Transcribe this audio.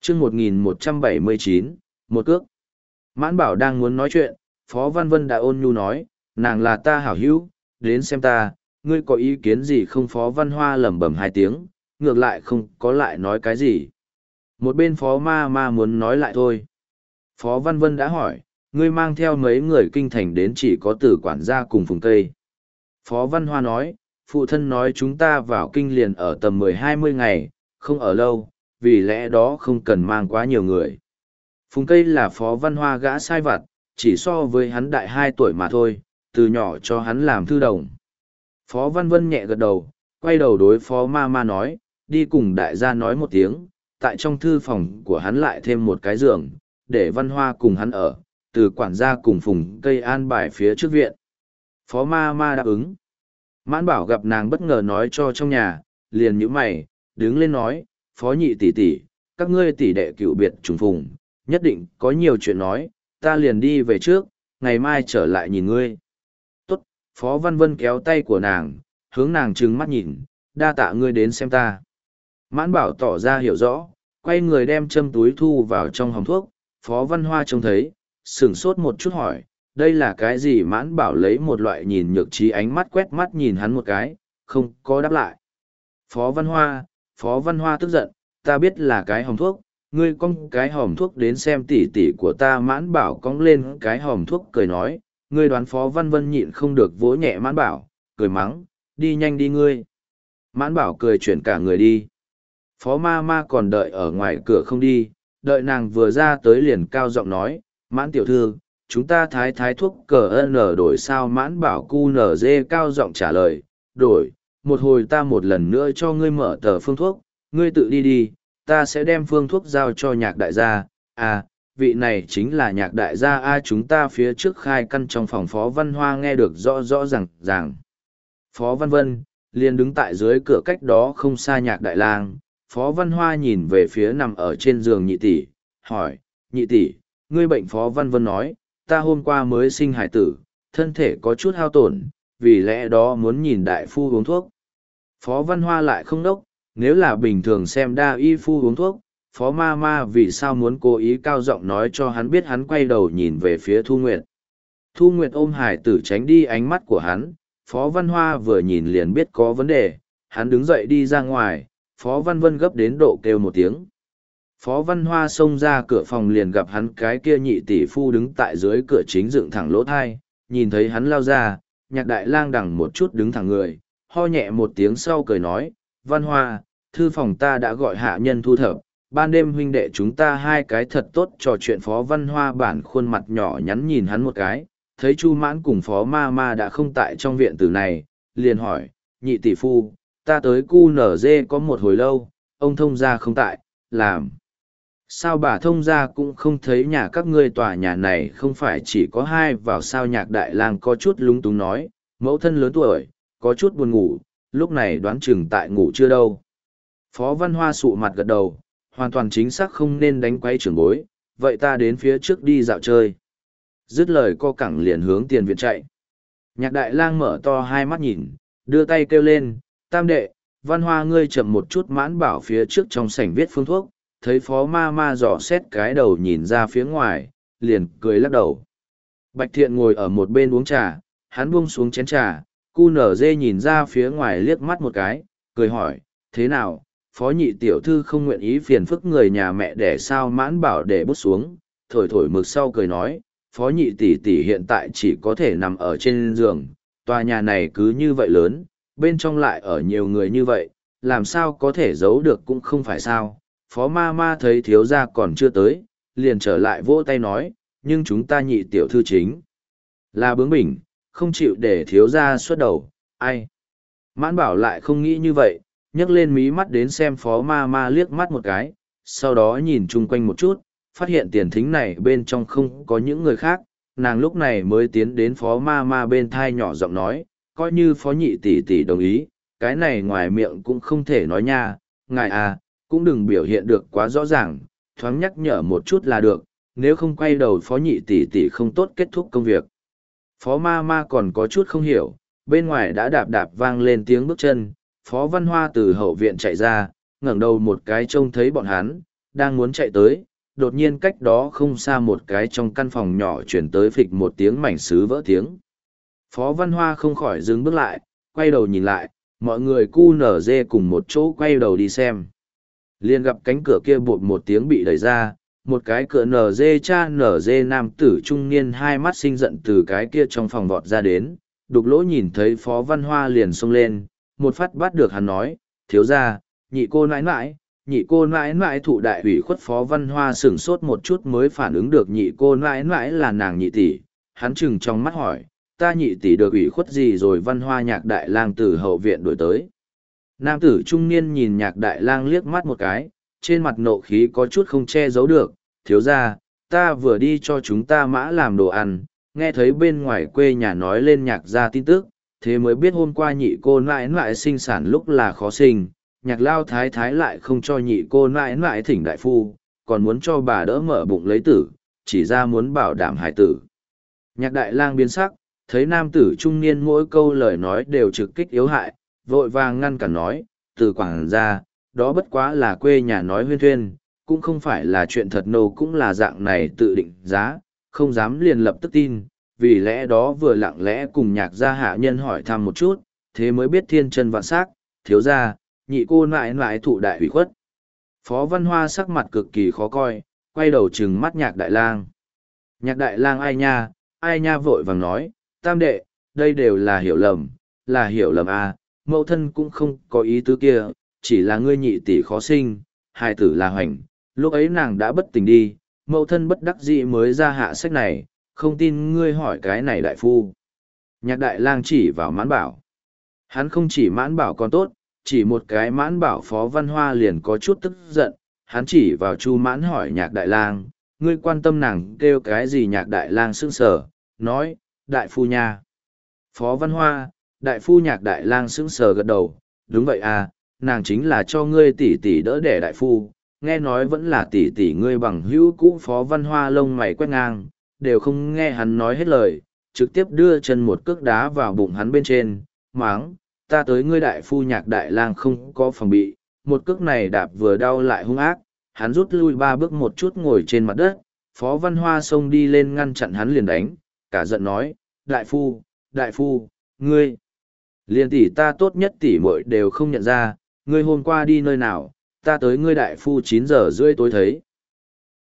chương 1179, một cước. Mãn Bảo đang muốn nói chuyện, Phó Văn Vân đã ôn nhu nói, nàng là ta hảo hữu, đến xem ta, ngươi có ý kiến gì không? Phó Văn Hoa lẩm bẩm hai tiếng, ngược lại không có lại nói cái gì. Một bên Phó Ma Ma muốn nói lại thôi. Phó Văn Vân đã hỏi, ngươi mang theo mấy người kinh thành đến chỉ có Tử quản gia cùng Phùng Tây. Phó Văn Hoa nói, phụ thân nói chúng ta vào kinh liền ở tầm 10-20 ngày, không ở lâu, vì lẽ đó không cần mang quá nhiều người. Phùng Tây là Phó Văn Hoa gã sai vặt, chỉ so với hắn đại 2 tuổi mà thôi, từ nhỏ cho hắn làm thư đồng. Phó Văn Vân nhẹ gật đầu, quay đầu đối Phó Ma Ma nói, đi cùng đại gia nói một tiếng, tại trong thư phòng của hắn lại thêm một cái giường, để Văn Hoa cùng hắn ở, từ quản gia cùng Phùng Cây an bài phía trước viện. Phó Ma Ma đáp ứng. Mãn Bảo gặp nàng bất ngờ nói cho trong nhà, liền nhíu mày, đứng lên nói, Phó nhị tỷ tỷ, các ngươi tỷ đệ cựu biệt trùng phùng, nhất định có nhiều chuyện nói, ta liền đi về trước, ngày mai trở lại nhìn ngươi. Tốt, Phó Văn Vân kéo tay của nàng, hướng nàng trừng mắt nhìn, đa tạ ngươi đến xem ta. Mãn Bảo tỏ ra hiểu rõ, quay người đem châm túi thu vào trong hòm thuốc, Phó Văn Hoa trông thấy, sửng sốt một chút hỏi, đây là cái gì? Mãn Bảo lấy một loại nhìn nhược trí ánh mắt quét mắt nhìn hắn một cái, không có đáp lại. Phó Văn Hoa tức giận, ta biết là cái hòm thuốc, ngươi cong cái hòm thuốc đến xem tỉ tỉ của ta. Mãn Bảo cong lên cái hòm thuốc cười nói, ngươi đoán Phó Văn Vân nhịn không được vỗ nhẹ Mãn Bảo, cười mắng, đi nhanh đi ngươi. Mãn Bảo cười chuyển cả người đi. Phó Ma Ma còn đợi ở ngoài cửa không đi, đợi nàng vừa ra tới liền cao giọng nói, Mãn tiểu thư, chúng ta thái thuốc cờ n đổi sao? Mãn Bảo cu nở dê cao giọng trả lời, đổi, một hồi ta một lần nữa cho ngươi mở tờ phương thuốc, ngươi tự đi đi, ta sẽ đem phương thuốc giao cho Nhạc đại gia. À, vị này chính là Nhạc đại gia a, chúng ta phía trước khai căn trong phòng. Phó Văn Hoa nghe được rõ rõ ràng. Phó Văn Vân liền đứng tại dưới cửa cách đó không xa Nhạc đại lang. Phó Văn Hoa nhìn về phía nằm ở trên giường nhị tỷ, hỏi, nhị tỷ, ngươi bệnh? Phó Văn Vân nói, ta hôm qua mới sinh hải tử, thân thể có chút hao tổn, vì lẽ đó muốn nhìn đại phu uống thuốc. Phó Văn Hoa lại không đốc, nếu là bình thường xem đa y phu uống thuốc, Phó Ma Ma vì sao muốn cố ý cao giọng nói cho hắn biết? Hắn quay đầu nhìn về phía Thu Nguyệt. Thu Nguyệt ôm hải tử tránh đi ánh mắt của hắn, Phó Văn Hoa vừa nhìn liền biết có vấn đề, hắn đứng dậy đi ra ngoài, Phó Văn Vân gấp đến độ kêu một tiếng. Phó Văn Hoa xông ra cửa phòng liền gặp hắn cái kia nhị tỷ phu đứng tại dưới cửa chính dựng thẳng lỗ thai, nhìn thấy hắn lao ra, Nhạc đại lang đằng một chút đứng thẳng người, ho nhẹ một tiếng sau cười nói, Văn Hoa, thư phòng ta đã gọi hạ nhân thu thập, ban đêm huynh đệ chúng ta hai cái thật tốt trò chuyện. Phó Văn Hoa bản khuôn mặt nhỏ nhắn nhìn hắn một cái, thấy Chu Mãn cùng Phó Ma Ma đã không tại trong viện tử này, liền hỏi, nhị tỷ phu, ta tới cu nở dê có một hồi lâu, ông thông gia không tại, làm sao bà thông gia cũng không thấy nhà các ngươi? Tòa nhà này không phải chỉ có hai vào sao? Nhạc đại lang có chút lúng túng nói, mẫu thân lớn tuổi, có chút buồn ngủ, lúc này đoán chừng tại ngủ chưa đâu. Phó Văn Hoa sụ mặt gật đầu, hoàn toàn chính xác không nên đánh quấy trưởng bối, vậy ta đến phía trước đi dạo chơi. Dứt lời co cẳng liền hướng tiền viện chạy. Nhạc đại lang mở to hai mắt nhìn, đưa tay kêu lên, tam đệ, Văn Hoa ngươi chậm một chút. Mãn Bảo phía trước trong sảnh viết phương thuốc, thấy Phó Ma Ma dò xét cái đầu nhìn ra phía ngoài, liền cười lắc đầu. Bạch Thiện ngồi ở một bên uống trà, hắn buông xuống chén trà, cu nở dê nhìn ra phía ngoài liếc mắt một cái, cười hỏi, thế nào, Phó nhị tiểu thư không nguyện ý phiền phức người nhà mẹ để sao? Mãn Bảo để bút xuống, thổi thổi mực sau cười nói, Phó nhị tỷ tỷ hiện tại chỉ có thể nằm ở trên giường, tòa nhà này cứ như vậy lớn, bên trong lại ở nhiều người như vậy, làm sao có thể giấu được cũng không phải sao? Phó Ma Ma thấy thiếu gia còn chưa tới, liền trở lại vỗ tay nói, nhưng chúng ta nhị tiểu thư chính là bướng bỉnh, không chịu để thiếu gia xuất đầu, ai? Mãn Bảo lại không nghĩ như vậy, nhấc lên mí mắt đến xem Phó Ma Ma liếc mắt một cái, sau đó nhìn chung quanh một chút, phát hiện tiền thính này bên trong không có những người khác, nàng lúc này mới tiến đến Phó Ma Ma bên thai nhỏ giọng nói, coi như Phó nhị tỷ tỷ đồng ý, cái này ngoài miệng cũng không thể nói nha, ngài à, cũng đừng biểu hiện được quá rõ ràng, thoáng nhắc nhở một chút là được, nếu không quay đầu Phó nhị tỷ tỷ không tốt kết thúc công việc. Phó Ma Ma còn có chút không hiểu, bên ngoài đã đạp đạp vang lên tiếng bước chân, Phó Văn Hoa từ hậu viện chạy ra, ngẩng đầu một cái trông thấy bọn hắn, đang muốn chạy tới, đột nhiên cách đó không xa một cái trong căn phòng nhỏ chuyển tới phịch một tiếng mảnh sứ vỡ tiếng. Phó Văn Hoa không khỏi dừng bước lại, quay đầu nhìn lại, mọi người cu nở dê cùng một chỗ quay đầu đi xem. Liền gặp cánh cửa kia bụt một tiếng bị đẩy ra, một cái cửa nở dê cha nở dê nam tử trung niên hai mắt sinh giận từ cái kia trong phòng vọt ra đến, đục lỗ nhìn thấy Phó Văn Hoa liền xông lên, một phát bắt được hắn nói, thiếu ra, nhị cô nãi nãi thụ đại ủy khuất. Phó Văn Hoa sửng sốt một chút mới phản ứng được nhị cô nãi nãi là nàng nhị tỷ, hắn chừng trong mắt hỏi, ta nhị tỷ được ủy khuất gì rồi? Văn Hoa Nhạc Đại Lang từ hậu viện đổi tới. Nam tử trung niên nhìn Nhạc Đại Lang liếc mắt một cái, trên mặt nộ khí có chút không che giấu được, thiếu ra, ta vừa đi cho chúng ta mã làm đồ ăn, nghe thấy bên ngoài quê nhà nói lên Nhạc gia tin tức, thế mới biết hôm qua nhị cô nãi nãi sinh sản lúc là khó sinh, Nhạc lao thái thái lại không cho nhị cô nãi nãi thỉnh đại phu, còn muốn cho bà đỡ mở bụng lấy tử, chỉ ra muốn bảo đảm hải tử. Nhạc Đại Lang biến sắc, thấy nam tử trung niên mỗi câu lời nói đều trực kích yếu hại, vội vàng ngăn cản nói, từ quảng ra, đó bất quá là quê nhà nói huyên thuyên, cũng không phải là chuyện thật nô, cũng là dạng này tự định giá, không dám liền lập tức tin, vì lẽ đó vừa lặng lẽ cùng Nhạc gia hạ nhân hỏi thăm một chút, thế mới biết thiên chân vạn sắc, thiếu ra, nhị cô nãi nãi thụ đại hủy khuất. Phó Văn Hoa sắc mặt cực kỳ khó coi, quay đầu trừng mắt Nhạc Đại Lang. Nhạc Đại Lang ai nha vội vàng nói, tam đệ, đây đều là hiểu lầm à, mẫu thân cũng không có ý tứ kia, chỉ là ngươi nhị tỷ khó sinh, hài tử là Hoành, lúc ấy nàng đã bất tỉnh đi, mẫu thân bất đắc dĩ mới ra hạ sách này, không tin ngươi hỏi cái này đại phu. Nhạc Đại Lang chỉ vào Mãn Bảo. Hắn không chỉ Mãn Bảo còn tốt, chỉ một cái Mãn Bảo Phó Văn Hoa liền có chút tức giận, hắn chỉ vào Chu Mãn hỏi Nhạc Đại Lang, ngươi quan tâm nàng kêu cái gì? Nhạc Đại Lang sững sờ, nói, đại phu nha. Phó Văn Hoa, đại phu. Nhạc Đại Lang sững sờ gật đầu, đúng vậy à, nàng chính là cho ngươi tỷ tỷ đỡ đẻ đại phu, nghe nói vẫn là tỷ tỷ ngươi bằng hữu cũ. Phó Văn Hoa lông mày quét ngang, đều không nghe hắn nói hết lời, trực tiếp đưa chân một cước đá vào bụng hắn bên trên, máng, ta tới ngươi đại phu. Nhạc Đại Lang không có phòng bị, một cước này đạp vừa đau lại hung ác, hắn rút lui 3 bước một chút ngồi trên mặt đất. Phó Văn Hoa xông đi lên ngăn chặn hắn liền đánh, cả giận nói, đại phu, ngươi, liền tỷ ta tốt nhất tỷ muội đều không nhận ra, ngươi hôm qua đi nơi nào, ta tới ngươi đại phu 9 giờ rưỡi tối thấy.